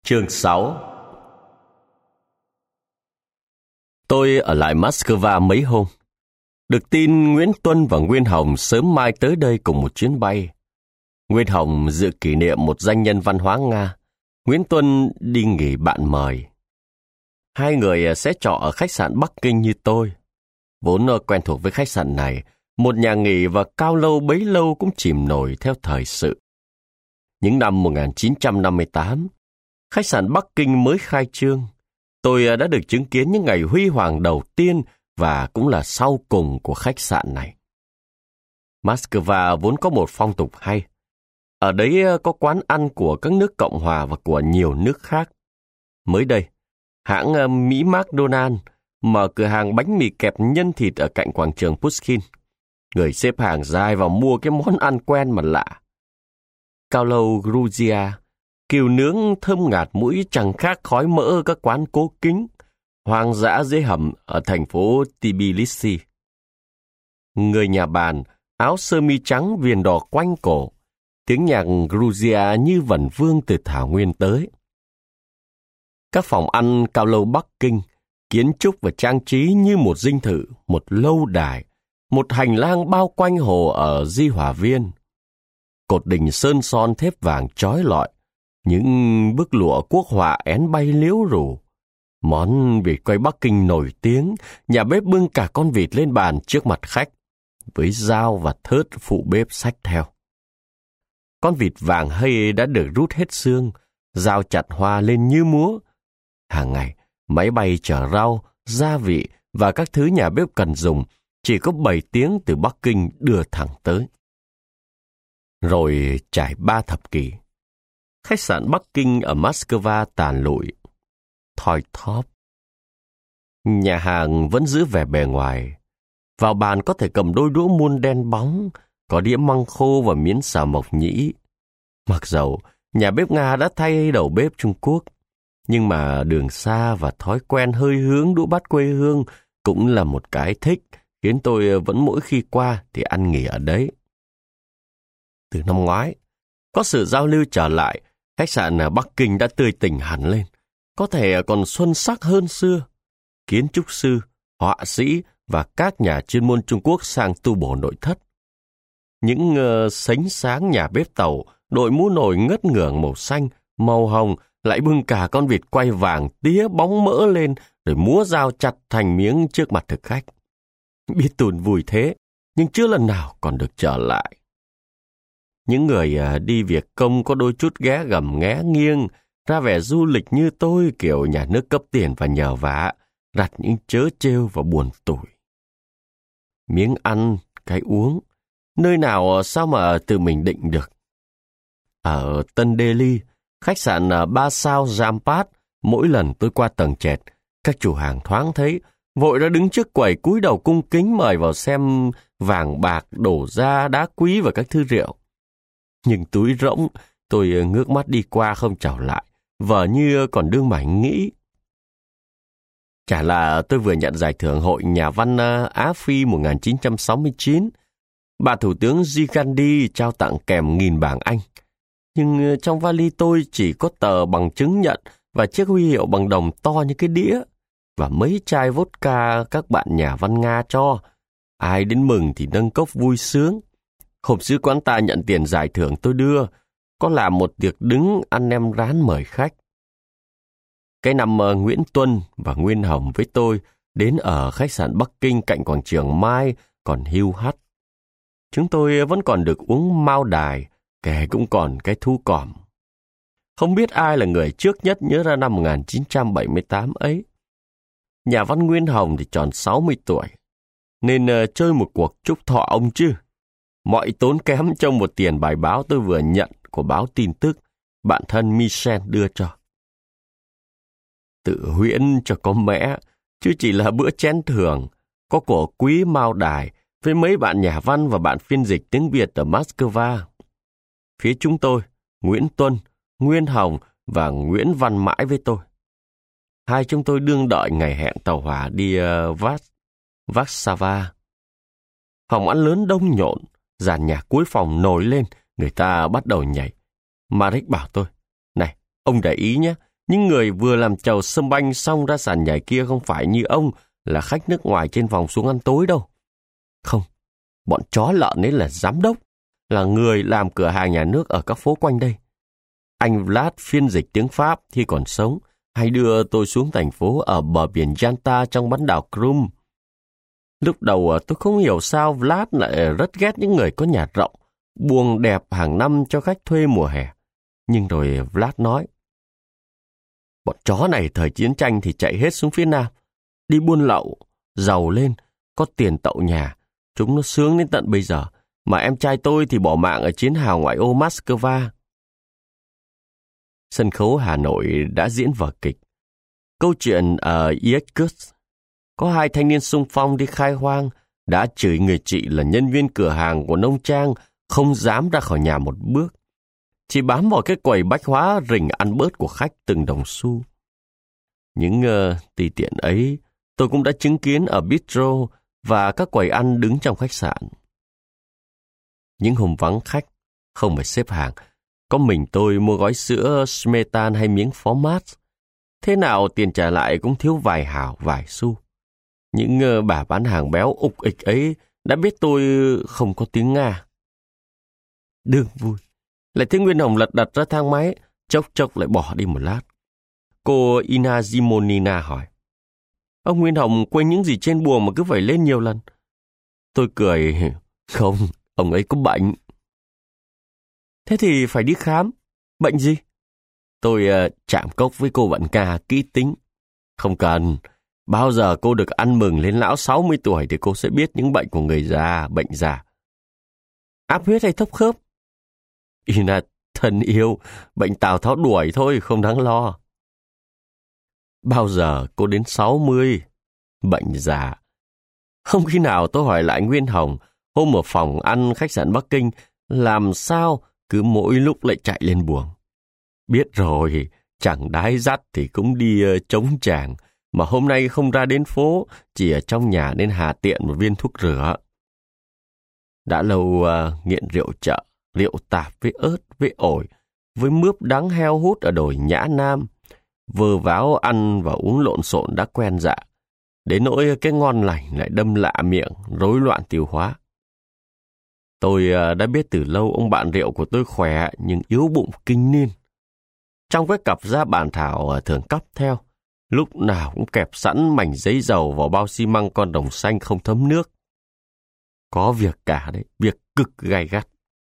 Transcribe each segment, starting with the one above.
Chương 6. Tôi ở lại Moscow mấy hôm. Được tin Nguyễn Tuân và Nguyên Hồng sớm mai tới đây cùng một chuyến bay. Nguyên Hồng dự kỷ niệm một danh nhân văn hóa Nga. Nguyễn Tuân đi nghỉ bạn mời. Hai người sẽ trọ ở khách sạn Bắc Kinh như tôi. Vốn quen thuộc với khách sạn này, một nhà nghỉ và cao lâu bấy lâu cũng chìm nổi theo thời sự. Những năm 1958, khách sạn Bắc Kinh mới khai trương. Tôi đã được chứng kiến những ngày huy hoàng đầu tiên và cũng là sau cùng của khách sạn này. Moscow vốn có một phong tục hay. Ở đấy có quán ăn của các nước Cộng hòa và của nhiều nước khác. Mới đây, hãng Mỹ McDonald mở cửa hàng bánh mì kẹp nhân thịt ở cạnh quảng trường Pushkin. Người xếp hàng dài vào mua cái món ăn quen mà lạ. Cao lầu Georgia, cừu nướng thơm ngạt mũi chẳng khác khói mỡ ở các quán cố kính, hoang dã dưới hầm ở thành phố Tbilisi. Người nhà bàn, áo sơ mi trắng viền đỏ quanh cổ, tiếng nhạc Georgia như vần vương từ thảo nguyên tới. Các phòng ăn cao lầu Bắc Kinh, kiến trúc và trang trí như một dinh thự, một lâu đài, một hành lang bao quanh hồ ở Di Hòa Viên. Cột đình sơn son thép vàng chói lọi, những bức lụa quốc họa én bay liếu rù. Món vịt quay Bắc Kinh nổi tiếng, nhà bếp bưng cả con vịt lên bàn trước mặt khách, với dao và thớt phụ bếp xách theo. Con vịt vàng hây đã được rút hết xương, dao chặt hoa lên như múa. Hàng ngày, máy bay chở rau, gia vị và các thứ nhà bếp cần dùng chỉ có 7 tiếng từ Bắc Kinh đưa thẳng tới. Rồi trải 3 thập kỷ, khách sạn Bắc Kinh ở Moscow tàn lụi, thoi thóp. Nhà hàng vẫn giữ vẻ bề ngoài. Vào bàn có thể cầm đôi đũa muôn đen bóng, có đĩa măng khô và miến xào mộc nhĩ. Mặc dầu nhà bếp Nga đã thay đầu bếp Trung Quốc, nhưng mà đường xa và thói quen hơi hướng đũa bát quê hương cũng là một cái thích, khiến tôi vẫn mỗi khi qua thì ăn nghỉ ở đấy. Từ năm ngoái, có sự giao lưu trở lại, khách sạn Bắc Kinh đã tươi tỉnh hẳn lên, có thể còn xuân sắc hơn xưa. Kiến trúc sư, họa sĩ và các nhà chuyên môn Trung Quốc sang tu bổ nội thất. Những sánh sáng nhà bếp tàu, đội mũ nồi ngất ngưởng màu xanh, màu hồng, lại bưng cả con vịt quay vàng tía bóng mỡ lên rồi múa dao chặt thành miếng trước mặt thực khách. Biết tủn vui thế, nhưng chưa lần nào còn được trở lại. Những người đi việc công có đôi chút ghé gầm nghé nghiêng, ra vẻ du lịch như tôi, kiểu nhà nước cấp tiền và nhờ vả, đặt những trớ trêu và buồn tủi. Miếng ăn, cái uống, nơi nào sao mà tự mình định được. Ở Tân Delhi, khách sạn 3 sao Jampat, mỗi lần tôi qua tầng trệt, các chủ hàng thoáng thấy, vội đã đứng trước quầy cúi đầu cung kính mời vào xem vàng bạc, đổ ra, đá quý và các thứ rượu. Nhưng túi rỗng, tôi ngước mắt đi qua không chào lại, vờ như còn đương mải nghĩ. Chả là tôi vừa nhận giải thưởng Hội Nhà văn Á Phi 1969, bà Thủ tướng G. Gandhi trao tặng kèm 1000 bảng Anh. Nhưng trong vali tôi chỉ có tờ bằng chứng nhận và chiếc huy hiệu bằng đồng to như cái đĩa, và mấy chai vodka các bạn nhà văn Nga cho. Ai đến mừng thì nâng cốc vui sướng. Hộp sứ quán ta nhận tiền giải thưởng tôi đưa, có làm một tiệc đứng ăn nem rán mời khách. Cái năm Nguyễn Tuân và Nguyên Hồng với tôi đến ở khách sạn Bắc Kinh cạnh quảng trường Mai còn hiu hắt. Chúng tôi vẫn còn được uống mao đài, kẻ cũng còn cái thu còm. Không biết ai là người trước nhất nhớ ra năm 1978 ấy. Nhà văn Nguyên Hồng thì tròn 60 tuổi, nên chơi một cuộc chúc thọ ông chứ. Mọi tốn kém trong một tiền bài báo tôi vừa nhận của báo tin tức, bạn thân Michel đưa cho. Tự huyễn cho có mẽ, chứ chỉ là bữa chén thường, có của quý mao đài với mấy bạn nhà văn và bạn phiên dịch tiếng Việt ở Moscow. Phía chúng tôi, Nguyễn Tuân, Nguyên Hồng và Nguyễn Văn Mãi với tôi. Hai chúng tôi đương đợi ngày hẹn tàu hỏa đi Warsaw. Phòng ăn lớn đông nhộn, dàn nhạc cuối phòng nổi lên, người ta bắt đầu nhảy. Marek bảo tôi, này, ông để ý nhé, Những người vừa làm chầu sâm banh xong ra sàn nhảy kia không phải như ông là khách nước ngoài trên phòng xuống ăn tối đâu. Không, bọn chó lợn ấy là giám đốc, là người làm cửa hàng nhà nước ở các phố quanh đây. Anh Vlad phiên dịch tiếng Pháp khi còn sống, hay đưa tôi xuống thành phố ở bờ biển Yalta trong bán đảo Crimea. Lúc đầu tôi không hiểu sao Vlad lại rất ghét những người có nhà rộng, buồng đẹp hàng năm cho khách thuê mùa hè. Nhưng rồi Vlad nói, bọn chó này thời chiến tranh thì chạy hết xuống phía Nam, đi buôn lậu, giàu lên, có tiền tậu nhà. Chúng nó sướng đến tận bây giờ, mà em trai tôi thì bỏ mạng ở chiến hào ngoại ô Moscow. Sân khấu Hà Nội đã diễn vở kịch. Câu chuyện ở Irkutsk, có 2 thanh niên xung phong đi khai hoang, đã chửi người chị là nhân viên cửa hàng của nông trang, không dám ra khỏi nhà một bước. Chỉ bám vào cái quầy bách hóa rình ăn bớt của khách từng đồng xu. Những tùy tiện ấy, tôi cũng đã chứng kiến ở bistro và các quầy ăn đứng trong khách sạn. Những hôm vắng khách, không phải xếp hàng, có mình tôi mua gói sữa Smetan hay miếng phó mát. Thế nào tiền trả lại cũng thiếu vài hào, vài xu. Những bà bán hàng béo ục ịch ấy đã biết tôi không có tiếng Nga. Đương vui, lại thấy Nguyên Hồng lật đật ra thang máy, chốc chốc lại bỏ đi một lát. Cô Ina Zimonina hỏi, ông Nguyên Hồng quên những gì trên buồng mà cứ phải lên nhiều lần? Tôi cười, không, ông ấy có bệnh. Thế thì phải đi khám. Bệnh gì? Tôi chạm cốc với cô vận ca kỹ tính. Không cần, bao giờ cô được ăn mừng lên lão 60 tuổi thì cô sẽ biết những bệnh của người già, bệnh già. Áp huyết hay thấp khớp? Ina thân yêu, bệnh Tào Tháo đuổi thôi, không đáng lo. Bao giờ cô đến 60? Bệnh già. Không khi nào tôi hỏi lại Nguyên Hồng, hôm ở phòng ăn khách sạn Bắc Kinh, làm sao cứ mỗi lúc lại chạy lên buồng. Biết rồi, chẳng đái dắt thì cũng đi chống chàng, mà hôm nay không ra đến phố, chỉ ở trong nhà nên hà tiện một viên thuốc rửa. Đã lâu nghiện rượu chợ, rượu tạp với ớt, với ổi, với mướp đắng heo hút ở đồi Nhã Nam, vơ váo ăn và uống lộn xộn đã quen dạ. Đến nỗi cái ngon lành lại đâm lạ miệng, rối loạn tiêu hóa. Tôi đã biết từ lâu ông bạn rượu của tôi khỏe nhưng yếu bụng kinh niên. Trong cái cặp da bản thảo thường cắp theo, lúc nào cũng kẹp sẵn mảnh giấy dầu vào bao xi măng con đồng xanh không thấm nước. Có việc cả đấy, việc cực gay gắt.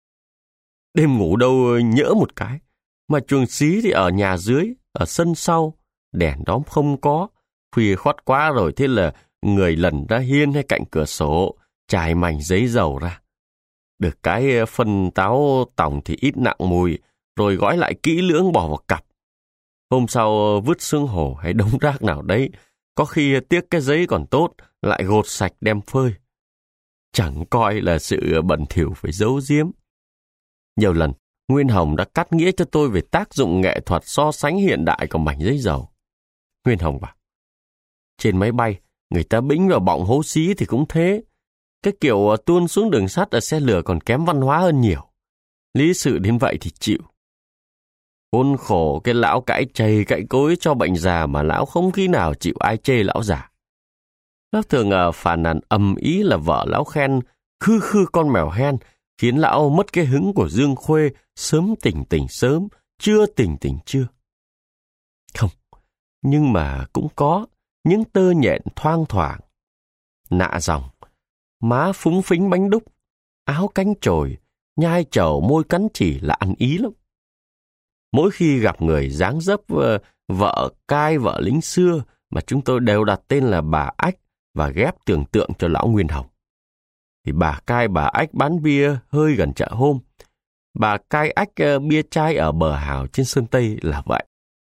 Đêm ngủ đâu nhỡ một cái, mà chuồng xí thì ở nhà dưới, ở sân sau, đèn đóm không có, khuya khoắt quá rồi thế là người lẩn ra hiên hay cạnh cửa sổ, trải mảnh giấy dầu ra. Được cái phân táo tòng thì ít nặng mùi, rồi gói lại kỹ lưỡng bỏ vào cặp. Hôm sau vứt xuống hồ hay đống rác nào đấy, có khi tiếc cái giấy còn tốt, lại gột sạch đem phơi. Chẳng coi là sự bẩn thỉu phải giấu giếm. Nhiều lần, Nguyên Hồng đã cắt nghĩa cho tôi về tác dụng nghệ thuật so sánh hiện đại của mảnh giấy dầu. Nguyên Hồng bảo, trên máy bay, người ta bĩnh vào bọng hố xí thì cũng thế. Cái kiểu tuôn xuống đường sắt ở xe lửa còn kém văn hóa hơn nhiều. Lý sự đến vậy thì chịu. Khốn khổ cái lão cãi chày cãi cối cho bệnh già mà lão không khi nào chịu ai chê lão già. Lão thường phàn nàn ầm ý là vợ lão khen khư khư con mèo hen, khiến lão mất cái hứng của Dương Khuê, sớm tỉnh tỉnh sớm, chưa tỉnh tỉnh chưa. Không, nhưng mà cũng có những tơ nhện thoang thoảng. Nạ dòng, má phúng phính bánh đúc, áo cánh chồi, nhai trầu môi cắn chỉ là ăn ý lắm. Mỗi khi gặp người dáng dấp vợ cai vợ lính xưa mà chúng tôi đều đặt tên là bà Ách và ghép tưởng tượng cho lão Nguyên Hồng. Thì bà cai bà Ách bán bia hơi gần chợ hôm. Bà cai Ách bia chai ở bờ hào trên Sơn Tây là vậy.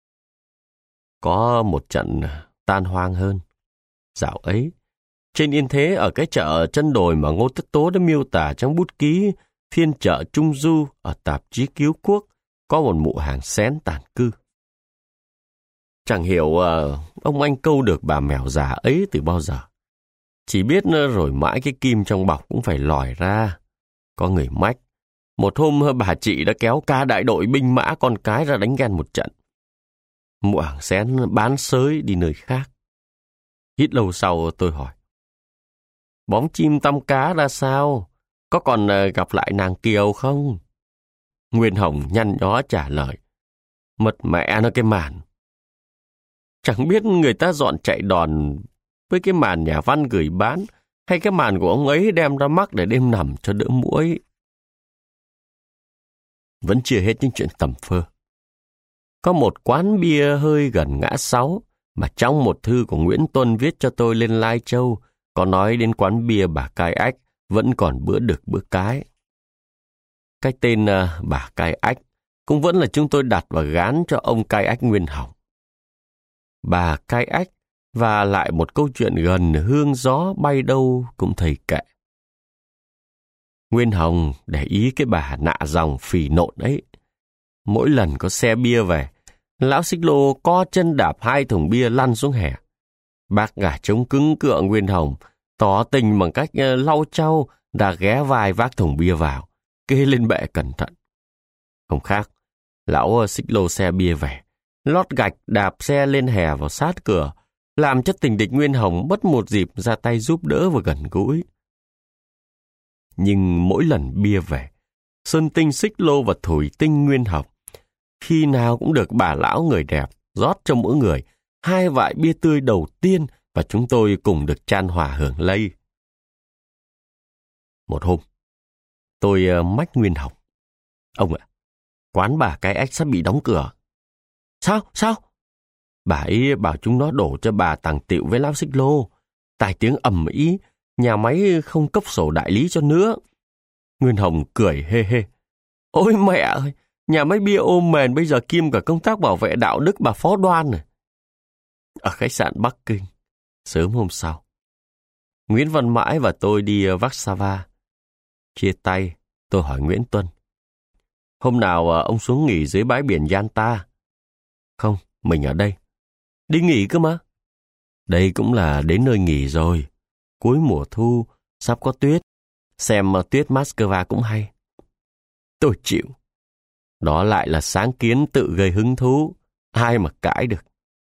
Có một trận tan hoang hơn. Dạo ấy, trên Yên Thế ở cái chợ chân đồi mà Ngô Tất Tố đã miêu tả trong bút ký phiên chợ Trung Du ở tạp chí Cứu Quốc, có một mụ hàng xén tàn cư. Chẳng hiểu ông anh câu được bà mèo già ấy từ bao giờ. Chỉ biết rồi mãi cái kim trong bọc cũng phải lòi ra. Có người mách. Một hôm bà chị đã kéo cả đại đội binh mã con cái ra đánh ghen một trận. Mụ hàng xén bán xới đi nơi khác. Ít lâu sau tôi hỏi, bóng chim tăm cá ra sao? Có còn gặp lại nàng Kiều không? Nguyên Hồng nhăn nhó trả lời, mật mẹ nó cái màn. Chẳng biết người ta dọn chạy đòn với cái màn nhà văn gửi bán, hay cái màn của ông ấy đem ra mắc để đêm nằm cho đỡ muỗi. Vẫn chưa hết những chuyện tầm phơ. Có một quán bia hơi gần ngã 6 mà trong một thư của Nguyễn Tuân viết cho tôi lên Lai Châu có nói đến quán bia bà Cai Ách vẫn còn bữa đực bữa cái. Cái tên bà Cai Ách cũng vẫn là chúng tôi đặt và gán cho ông Cai Ách Nguyên Hồng. Bà Cai Ách và lại một câu chuyện gần hương gió bay đâu cũng thầy kệ. Nguyên Hồng để ý cái bà nạ dòng phì nộn ấy. Mỗi lần có xe bia về, lão Xích Lô co chân đạp 2 thùng bia lăn xuống hè. Bác gà trống cứng cựa Nguyên Hồng tỏ tình bằng cách lau chau đã ghé vai vác thùng bia vào, kê lên bệ cẩn thận. Không khác, lão Xích Lô xe bia về, lót gạch đạp xe lên hè vào sát cửa, làm cho tình địch Nguyên Hồng mất một dịp ra tay giúp đỡ và gần gũi. Nhưng mỗi lần bia về, Sơn Tinh Xích Lô và Thủy Tinh Nguyên Hồng khi nào cũng được bà lão người đẹp rót cho mỗi người 2 vại bia tươi đầu tiên và chúng tôi cùng được chan hòa hưởng lây. Một hôm, tôi mách Nguyên Hồng, ông ạ, quán bà Cai Ách sắp bị đóng cửa. Sao? Bà ấy bảo chúng nó đổ cho bà Tàng Tịu với lão Xích Lô. Tai tiếng ầm ĩ, nhà máy không cấp sổ đại lý cho nữa. Nguyên Hồng cười hê hê. Ôi mẹ ơi, nhà máy bia ôm mền bây giờ kiêm cả công tác bảo vệ đạo đức bà Phó Đoan này. Ở khách sạn Bắc Kinh, sớm hôm sau, Nguyễn Văn Mãi và tôi đi Warsaw. Chia tay, tôi hỏi Nguyễn Tuân, hôm nào ông xuống nghỉ dưới bãi biển Yalta? Không, mình ở đây. Đi nghỉ cơ mà. Đây cũng là đến nơi nghỉ rồi. Cuối mùa thu, sắp có tuyết. Xem tuyết Moscow cũng hay. Tôi chịu. Đó lại là sáng kiến tự gây hứng thú. Ai mà cãi được.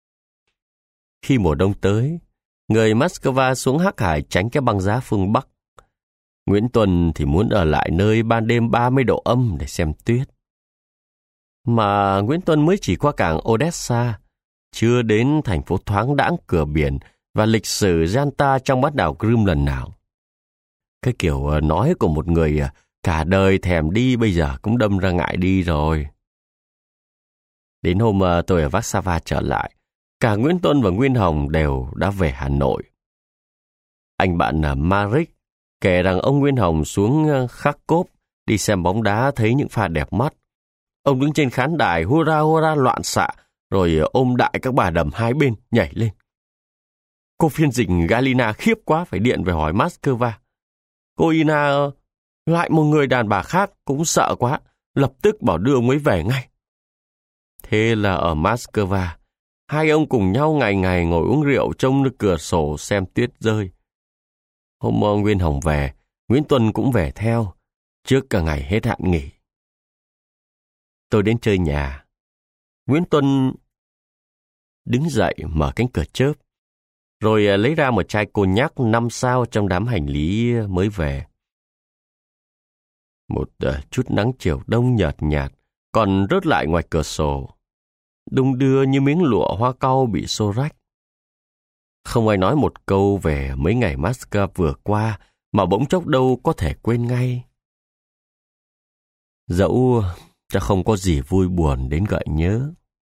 Khi mùa đông tới, người Moscow xuống Hắc Hải tránh cái băng giá phương Bắc. Nguyễn Tuân thì muốn ở lại nơi ban đêm 30 độ âm để xem tuyết. Mà Nguyễn Tuân mới chỉ qua cảng Odessa, chưa đến thành phố thoáng đãng cửa biển và lịch sử Yalta trong bán đảo Crimea lần nào. Cái kiểu nói của một người cả đời thèm đi bây giờ cũng đâm ra ngại đi rồi. Đến hôm tôi ở Warsaw trở lại, cả Nguyễn Tuân và Nguyên Hồng đều đã về Hà Nội. Anh bạn Marek kể rằng ông Nguyên Hồng xuống Kharkov đi xem bóng đá thấy những pha đẹp mắt. Ông đứng trên khán đài hurra hurra loạn xạ, rồi ôm đại các bà đầm hai bên nhảy lên. Cô phiên dịch Galina khiếp quá phải điện về hỏi Moscow. Cô Ina lại một người đàn bà khác cũng sợ quá, lập tức bảo đưa ông ấy về ngay. Thế là ở Moscow, hai ông cùng nhau ngày ngày ngồi uống rượu trông nước cửa sổ xem tuyết rơi. Hôm Nguyên Hồng về, Nguyễn Tuân cũng về theo, trước cả ngày hết hạn nghỉ. Tôi đến chơi nhà. Nguyễn Tuân đứng dậy mở cánh cửa chớp, rồi lấy ra một chai cognac 5 sao trong đám hành lý mới về. Một chút nắng chiều đông nhợt nhạt còn rớt lại ngoài cửa sổ, đung đưa như miếng lụa hoa cau bị xô rách. Không ai nói một câu về mấy ngày Moscow vừa qua mà bỗng chốc đâu có thể quên ngay. Dẫu chắc không có gì vui buồn đến gợi nhớ.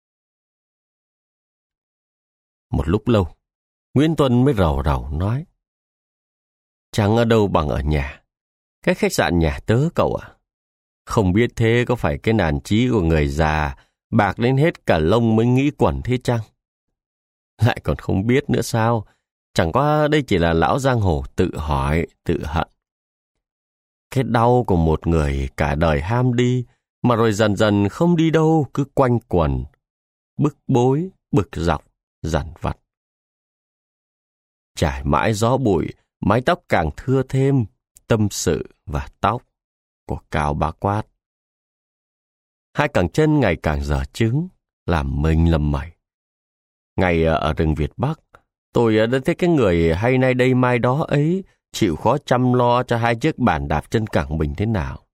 Một lúc lâu, Nguyễn Tuân mới rầu rầu nói, chẳng ở đâu bằng ở nhà. Cái khách sạn nhà tớ cậu ạ. Không biết thế có phải cái nản chí của người già bạc đến hết cả lông mới nghĩ quẩn thế chăng? Lại còn không biết nữa sao? Chẳng qua đây chỉ là lão giang hồ tự hỏi, tự hận. Cái đau của một người cả đời ham đi, mà rồi dần dần không đi đâu, cứ quanh quẩn, bức bối, bực dọc, dằn vặt. Trải mãi gió bụi, mái tóc càng thưa thêm tâm sự và tóc của Cao Bá Quát. Hai cẳng chân ngày càng dở chứng, làm mình lầm mẩy, Ngày ở rừng Việt Bắc, tôi đã thấy cái người hay nay đây mai đó ấy chịu khó chăm lo cho hai chiếc bàn đạp chân cẳng mình thế nào.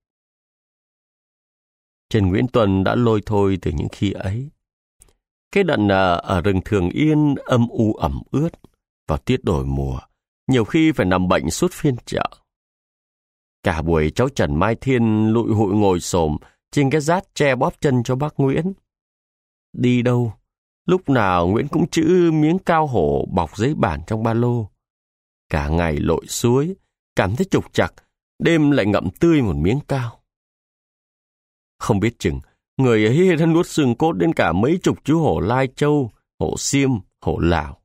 Trần Nguyễn Tuân đã lôi thôi từ những khi ấy. Cái đận ở rừng Thường Yên âm u ẩm ướt, vào tiết đổi mùa, nhiều khi phải nằm bệnh suốt phiên chợ. Cả buổi cháu Trần Mai Thiên lụi hụi ngồi xổm trên cái rát tre bóp chân cho bác Nguyễn. Đi đâu, lúc nào Nguyễn cũng trữ miếng cao hổ bọc giấy bản trong ba lô. Cả ngày lội suối, cảm thấy trục trặc, đêm lại ngậm tươi một miếng cao. Không biết chừng, người ấy đã nuốt xương cốt đến cả mấy chục chú hổ Lai Châu, hổ Xiêm, hổ Lào.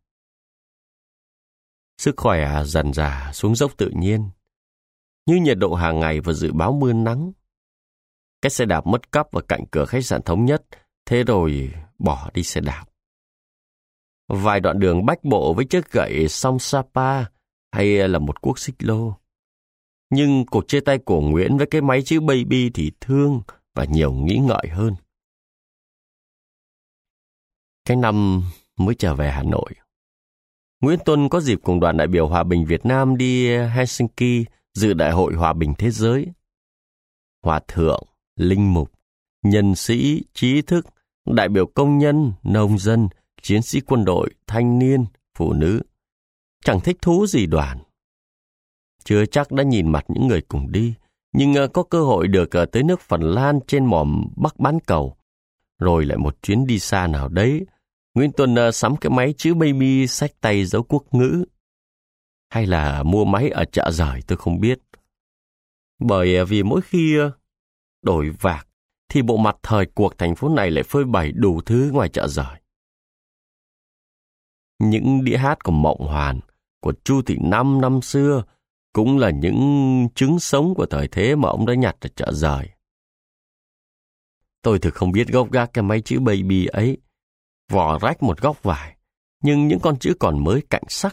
Sức khỏe dần dà xuống dốc tự nhiên, như nhiệt độ hàng ngày và dự báo mưa nắng. Cái xe đạp mất cắp ở cạnh cửa khách sạn Thống Nhất, thế rồi bỏ đi xe đạp. Vài đoạn đường bách bộ với chiếc gậy song Sapa hay là một cuốc xích lô. Nhưng cuộc chia tay của Nguyễn với cái máy chữ Baby thì thương và nhiều nghĩ ngợi hơn. Cái năm mới trở về Hà Nội, Nguyễn Tuân có dịp cùng đoàn đại biểu Hòa bình Việt Nam đi Helsinki dự Đại hội Hòa bình Thế giới. Hòa thượng, linh mục, nhân sĩ, trí thức, đại biểu công nhân, nông dân, chiến sĩ quân đội, thanh niên, phụ nữ chẳng thích thú gì đoàn. Chưa chắc đã nhìn mặt những người cùng đi, nhưng có cơ hội được tới nước Phần Lan trên mỏm Bắc bán cầu, rồi lại một chuyến đi xa nào đấy, Nguyễn Tuân sắm cái máy chữ Baby xách tay dấu quốc ngữ. Hay là mua máy ở chợ rời tôi không biết. Bởi vì mỗi khi đổi vạc, thì bộ mặt thời cuộc thành phố này lại phơi bày đủ thứ ngoài chợ rời. Những đĩa hát của Mộng Hoàn, của Chu Thị Năm năm xưa, cũng là những trứng sống của thời thế mà ông đã nhặt ở chợ rời. Tôi thực không biết gốc gác cái máy chữ Baby ấy, vỏ rách một góc vải, nhưng những con chữ còn mới cạnh sắc.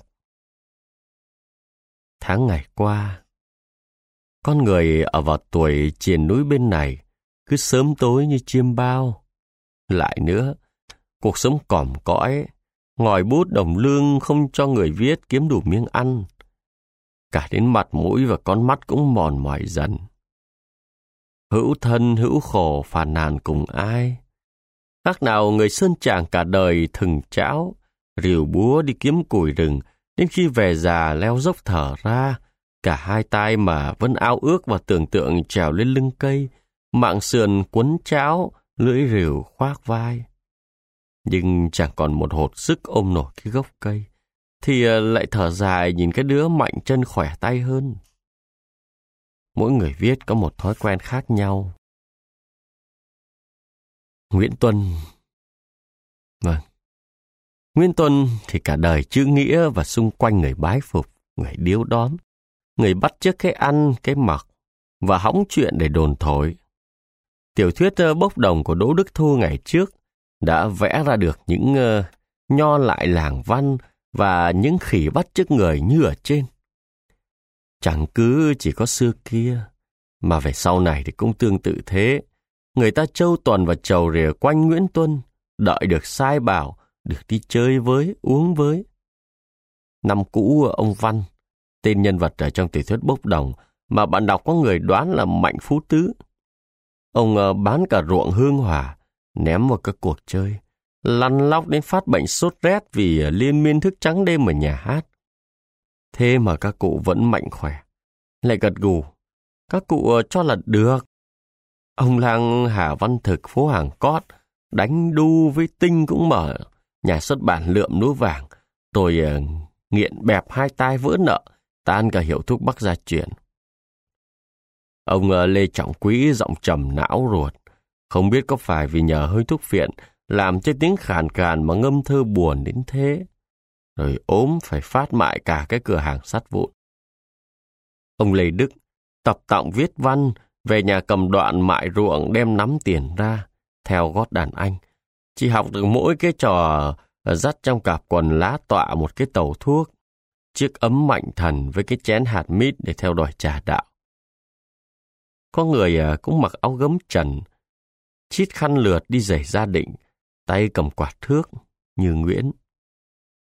Tháng ngày qua, con người ở vào tuổi triền núi bên này cứ sớm tối như chiêm bao. Lại nữa, cuộc sống còm cõi, ngòi bút đồng lương không cho người viết kiếm đủ miếng ăn. Cả đến mặt mũi và con mắt cũng mòn mỏi dần. Hữu thân hữu khổ phàn nàn cùng ai. Khác nào người sơn tràng cả đời thừng cháo, rìu búa đi kiếm củi rừng, đến khi về già leo dốc thở ra, cả hai tay mà vẫn ao ước và tưởng tượng trèo lên lưng cây, mạng sườn quấn cháo, lưỡi rìu khoác vai. Nhưng chẳng còn một hột sức ôm nổi cái gốc cây, thì lại thở dài nhìn cái đứa mạnh chân khỏe tay hơn. Mỗi người viết có một thói quen khác nhau. Nguyễn Tuân. Vâng. Nguyễn Tuân thì cả đời chữ nghĩa và xung quanh người bái phục, người điếu đóm, người bắt chước cái ăn, cái mặc và hõng chuyện để đồn thổi. Tiểu thuyết Bốc Đồng của Đỗ Đức Thu ngày trước đã vẽ ra được những nho lại làng văn và những khỉ bắt chước người như ở trên. Chẳng cứ chỉ có xưa kia, mà về sau này thì cũng tương tự thế. Người ta trâu tuần và trầu rìa quanh Nguyễn Tuân, đợi được sai bảo, được đi chơi với, uống với. Năm cũ ông Văn, tên nhân vật ở trong tiểu thuyết Bốc Đồng mà bạn đọc có người đoán là Mạnh Phú Tứ. Ông bán cả ruộng hương hỏa, ném vào các cuộc chơi, lăn lóc đến phát bệnh sốt rét vì liên miên thức trắng đêm ở nhà hát. Thế mà các cụ vẫn mạnh khỏe, lại gật gù. Các cụ cho là được. Ông lang Hà Văn Thực phố Hàng Cót, đánh đu với Tinh cũng mở nhà xuất bản Lượm Núi Vàng, rồi nghiện bẹp hai tai vỡ nợ, tan cả hiệu thuốc Bắc gia truyền. Ông Lê Trọng Quý giọng trầm não ruột, không biết có phải vì nhờ hơi thuốc phiện làm cho tiếng khàn khàn mà ngâm thơ buồn đến thế, rồi ốm phải phát mại cả cái cửa hàng sắt vụn. Ông Lê Đức tập tọng viết văn, về nhà cầm đoạn mại ruộng đem nắm tiền ra, theo gót đàn anh. Chỉ học được mỗi cái trò dắt trong cặp quần lá tọa một cái tàu thuốc, chiếc ấm mạnh thần với cái chén hạt mít để theo đòi trà đạo. Có người cũng mặc áo gấm trần, chít khăn lượt đi giày gia định, tay cầm quạt thước như Nguyễn.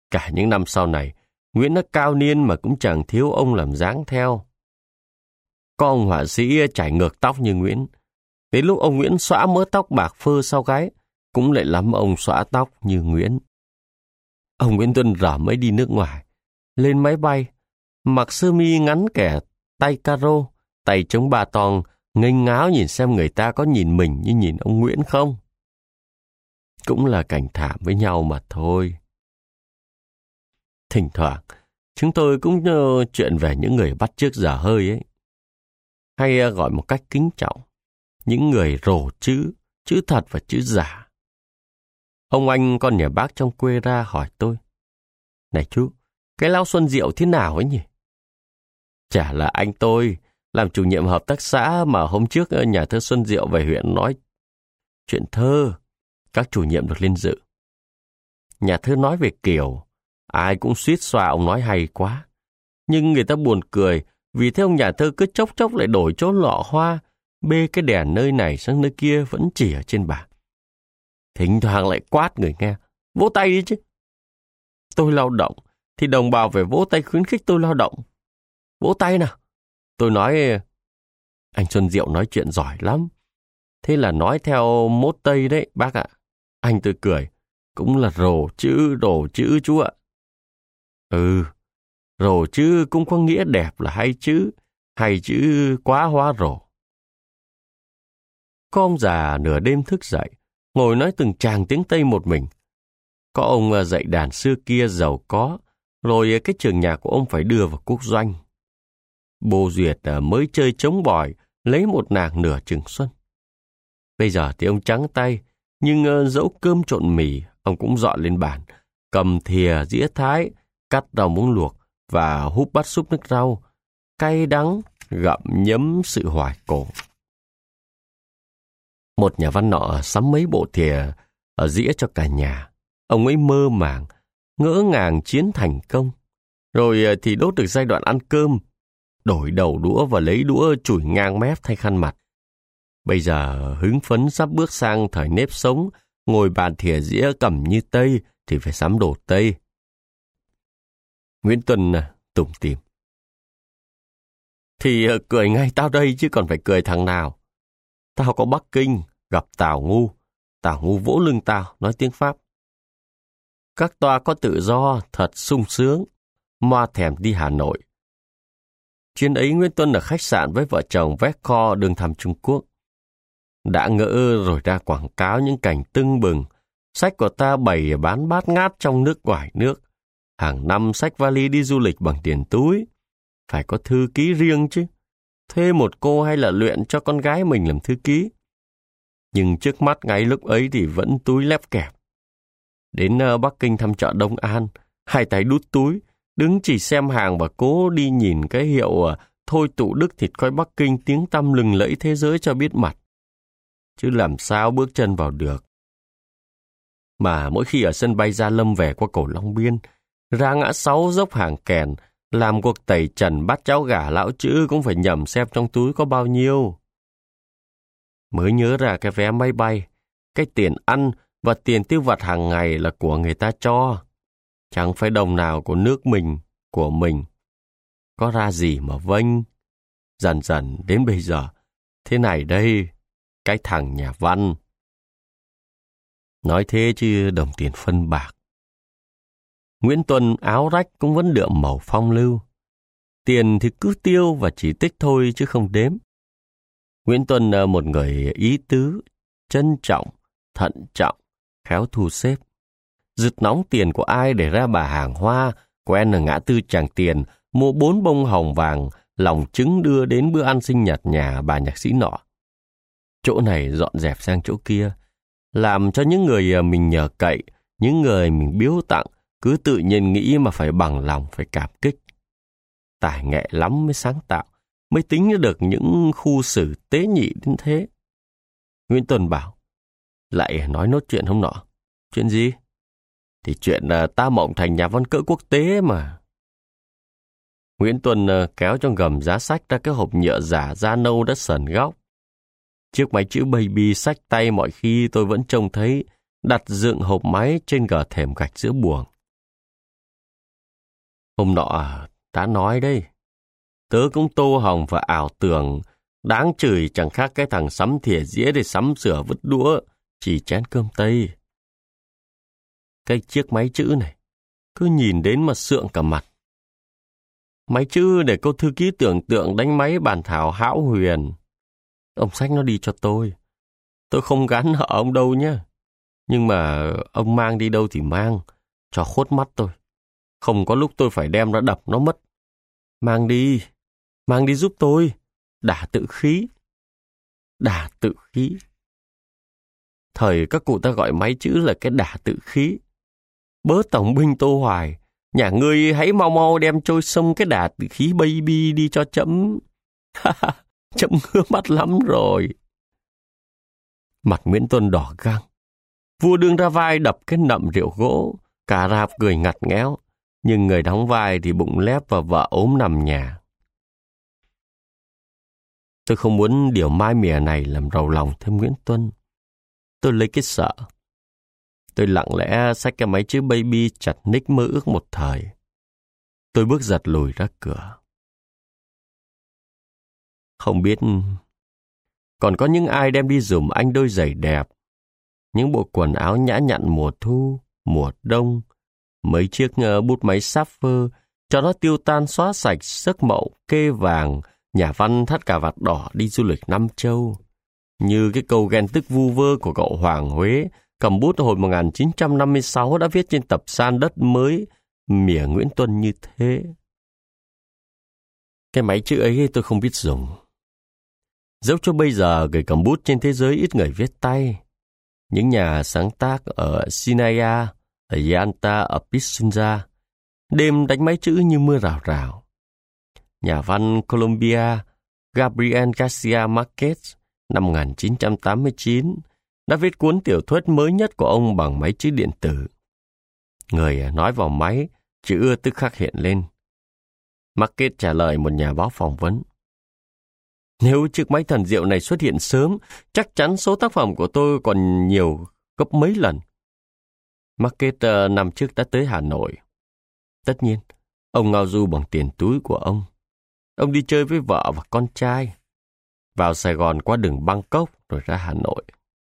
Cả những năm sau này, Nguyễn đã cao niên mà cũng chẳng thiếu ông làm dáng theo. Có ông họa sĩ chải ngược tóc như Nguyễn. Đến lúc ông Nguyễn xõa mớ tóc bạc phơ sau gáy, cũng lại lắm ông xõa tóc như Nguyễn. Ông Nguyễn Tuân rở mới đi nước ngoài, lên máy bay, mặc sơ mi ngắn kẻ tay caro, tay chống ba tong, nghênh ngáo nhìn xem người ta có nhìn mình như nhìn ông Nguyễn không. Cũng là cảnh thảm với nhau mà thôi. Thỉnh thoảng, chúng tôi cũng chuyện về những người bắt chước dở hơi ấy. Hay gọi một cách kính trọng, những người rồ chữ thật và chữ giả. Ông anh con nhà bác trong quê ra hỏi tôi: "Này chú, cái Lão Xuân Diệu thế nào ấy nhỉ?" Chả là anh tôi, làm chủ nhiệm hợp tác xã mà hôm trước nhà thơ Xuân Diệu về huyện nói chuyện thơ, các chủ nhiệm được lên dự. Nhà thơ nói về kiểu, ai cũng suýt xoa ông nói hay quá. Nhưng người ta buồn cười, vì thế ông nhà thơ cứ chốc chốc lại đổi chỗ lọ hoa, bê cái đèn nơi này sang nơi kia vẫn chỉ ở trên bảng. Thỉnh thoảng lại quát người nghe: "Vỗ tay đi chứ." Tôi lao động, thì đồng bào phải vỗ tay khuyến khích tôi lao động. "Vỗ tay nào." Tôi nói: "Anh Xuân Diệu nói chuyện giỏi lắm. Thế là nói theo mốt Tây đấy, bác ạ." Anh tôi cười: "Cũng là rồ chữ chú ạ." "Ừ, rồ chữ cũng có nghĩa đẹp là hay chữ quá hóa rồ." Có ông già nửa đêm thức dậy, ngồi nói từng tràng tiếng Tây một mình. Có ông dạy đàn xưa kia giàu có, rồi cái trường nhạc của ông phải đưa vào quốc doanh. Bố Duyệt mới chơi trống bòi, lấy một nàng nửa chừng xuân. Bây giờ thì ông trắng tay, nhưng dẫu cơm trộn mì, ông cũng dọn lên bàn, cầm thìa dĩa thái, cắt rau muống luộc và húp bát súp nước rau, cay đắng, gặm nhấm sự hoài cổ. Một nhà văn nọ sắm mấy bộ thìa ở dĩa cho cả nhà. Ông ấy mơ màng, ngỡ ngàng chiến thành công. Rồi thì đốt được giai đoạn ăn cơm, đổi đầu đũa và lấy đũa chùi ngang mép thay khăn mặt. Bây giờ hứng phấn sắp bước sang thời nếp sống, ngồi bàn thìa dĩa cầm như Tây thì phải sắm đồ Tây. Nguyễn Tuân tủm tỉm: "Thì cười ngay tao đây chứ còn phải cười thằng nào. Tao có Bắc Kinh, gặp Tào Ngu vỗ lưng tao, nói tiếng Pháp. Các toa có tự do, thật sung sướng, moa thèm đi Hà Nội." Chuyến ấy Nguyễn Tuân ở khách sạn với vợ chồng Vecco đường thăm Trung Quốc. Đã ngỡ rồi ra quảng cáo những cảnh tưng bừng, sách của ta bày bán bát ngát trong nước ngoài nước. Hàng năm xách vali đi du lịch bằng tiền túi. Phải có thư ký riêng chứ. Thuê một cô hay là luyện cho con gái mình làm thư ký. Nhưng trước mắt ngay lúc ấy thì vẫn túi lép kẹp. Đến Bắc Kinh thăm chợ Đông An, hai tay đút túi, đứng chỉ xem hàng và cố đi nhìn cái hiệu thôi tụ Đức thịt coi Bắc Kinh tiếng tăm lừng lẫy thế giới cho biết mặt. Chứ làm sao bước chân vào được. Mà mỗi khi ở sân bay Gia Lâm về qua cầu Long Biên, ra ngã 6 dốc Hàng Kèn, làm cuộc tẩy trần bắt cháu gà lão chữ cũng phải nhầm xem trong túi có bao nhiêu. Mới nhớ ra cái vé máy bay, cái tiền ăn và tiền tiêu vặt hàng ngày là của người ta cho. Chẳng phải đồng nào của nước mình, của mình. Có ra gì mà vênh. Dần dần đến bây giờ, thế này đây, cái thằng nhà văn. Nói thế chứ đồng tiền phân bạc. Nguyễn Tuân áo rách cũng vẫn đượm màu phong lưu. Tiền thì cứ tiêu và chỉ tích thôi chứ không đếm. Nguyễn Tuân là một người ý tứ, trân trọng, thận trọng, khéo thu xếp. Rực nóng tiền của ai để ra bà hàng hoa, quen ở ngã tư Tràng Tiền, mua 4 bông hồng vàng, lòng trứng đưa đến bữa ăn sinh nhật nhà bà nhạc sĩ nọ. Chỗ này dọn dẹp sang chỗ kia, làm cho những người mình nhờ cậy, những người mình biếu tặng, cứ tự nhiên nghĩ mà phải bằng lòng, phải cảm kích. Tài nghệ lắm mới sáng tạo, mới tính được những khu xử tế nhị đến thế. Nguyễn Tuân bảo: "Lại nói nốt chuyện hôm nọ." "Chuyện gì?" "Thì chuyện ta mộng thành nhà văn cỡ quốc tế mà." Nguyễn Tuân kéo trong gầm giá sách ra cái hộp nhựa giả da nâu đã sờn góc. Chiếc máy chữ baby sách tay mọi khi tôi vẫn trông thấy, đặt dựng hộp máy trên gờ thềm gạch giữa buồng. Hôm nọ đã nói đấy, tớ cũng tô hồng và ảo tưởng, đáng chửi chẳng khác cái thằng sắm thìa dĩa để sắm sửa vứt đũa, chỉ chén cơm tây. Cái chiếc máy chữ này, cứ nhìn đến mà sượng cả mặt. Máy chữ để cô thư ký tưởng tượng đánh máy bàn thảo hão huyền. Ông xách nó đi cho tôi. Tôi không gán nợ ông đâu nhé. Nhưng mà ông mang đi đâu thì mang, cho khuất mắt tôi. Không có lúc tôi phải đem ra đập nó mất. Mang đi giúp tôi. Đả tự khí. Đả tự khí. Thời các cụ ta gọi máy chữ là cái đả tự khí. Bớ tổng binh Tô Hoài, nhà ngươi hãy mau mau đem trôi sông cái đả tự khí baby đi cho chấm. Chấm ngứa mắt lắm rồi. Mặt Nguyễn Tuân đỏ găng. Vua đương ra vai đập cái nậm rượu gỗ, cả rạp cười ngặt nghẽo, nhưng người đóng vai thì bụng lép và vợ ốm nằm nhà. Tôi không muốn điều mai mìa này làm rầu lòng thêm Nguyễn Tuân. Tôi lấy cái sợ. Tôi lặng lẽ xách cái máy chữ baby chặt ních mơ ước một thời. Tôi bước giật lùi ra cửa. Không biết còn có những ai đem đi giùm anh đôi giày đẹp, những bộ quần áo nhã nhặn mùa thu, mùa đông, mấy chiếc bút máy sapphire cho nó tiêu tan xóa sạch sắc mậu kê vàng, nhà văn thắt cà vạt đỏ đi du lịch Nam Châu. Như cái câu ghen tức vu vơ của cậu Hoàng Huế, cầm bút hồi 1956 đã viết trên tập san đất mới mỉa Nguyễn Tuân như thế. Cái máy chữ ấy tôi không biết dùng. Dẫu cho bây giờ người cầm bút trên thế giới ít người viết tay. Những nhà sáng tác ở Sinaya, ở Yanta, ở Pisunja, đêm đánh máy chữ như mưa rào rào. Nhà văn Colombia Gabriel Garcia Marquez năm 1989 đã viết cuốn tiểu thuyết mới nhất của ông bằng máy chữ điện tử. Người nói vào máy, chữ tức khắc hiện lên. Marquez trả lời một nhà báo phỏng vấn. Nếu chiếc máy thần diệu này xuất hiện sớm, chắc chắn số tác phẩm của tôi còn nhiều gấp mấy lần. Marquez năm trước đã tới Hà Nội. Tất nhiên, ông ngao du bằng tiền túi của ông. Ông đi chơi với vợ và con trai. Vào Sài Gòn qua đường Bangkok rồi ra Hà Nội.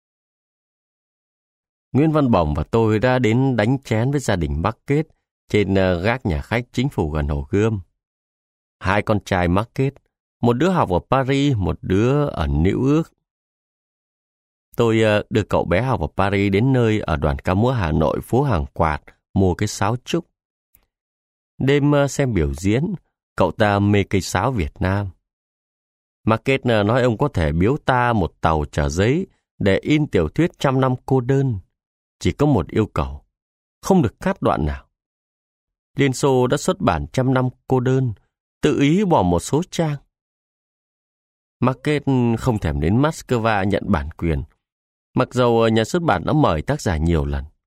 Nguyễn Văn Bồng và tôi đã đến đánh chén với gia đình Marquez trên gác nhà khách chính phủ gần Hồ Gươm. Hai con trai Marquez, một đứa học ở Paris, một đứa ở New York. Tôi đưa cậu bé học ở Paris đến nơi ở đoàn ca múa Hà Nội phố Hàng Quạt mua cái sáo trúc. Đêm xem biểu diễn, cậu ta mê cây sáo Việt Nam. Marquez nói ông có thể biếu ta một tàu chở giấy để in tiểu thuyết 100 năm cô đơn. Chỉ có một yêu cầu, không được cắt đoạn nào. Liên Xô đã xuất bản 100 năm cô đơn, tự ý bỏ một số trang. Marquez không thèm đến Moscow nhận bản quyền, mặc dầu nhà xuất bản đã mời tác giả nhiều lần.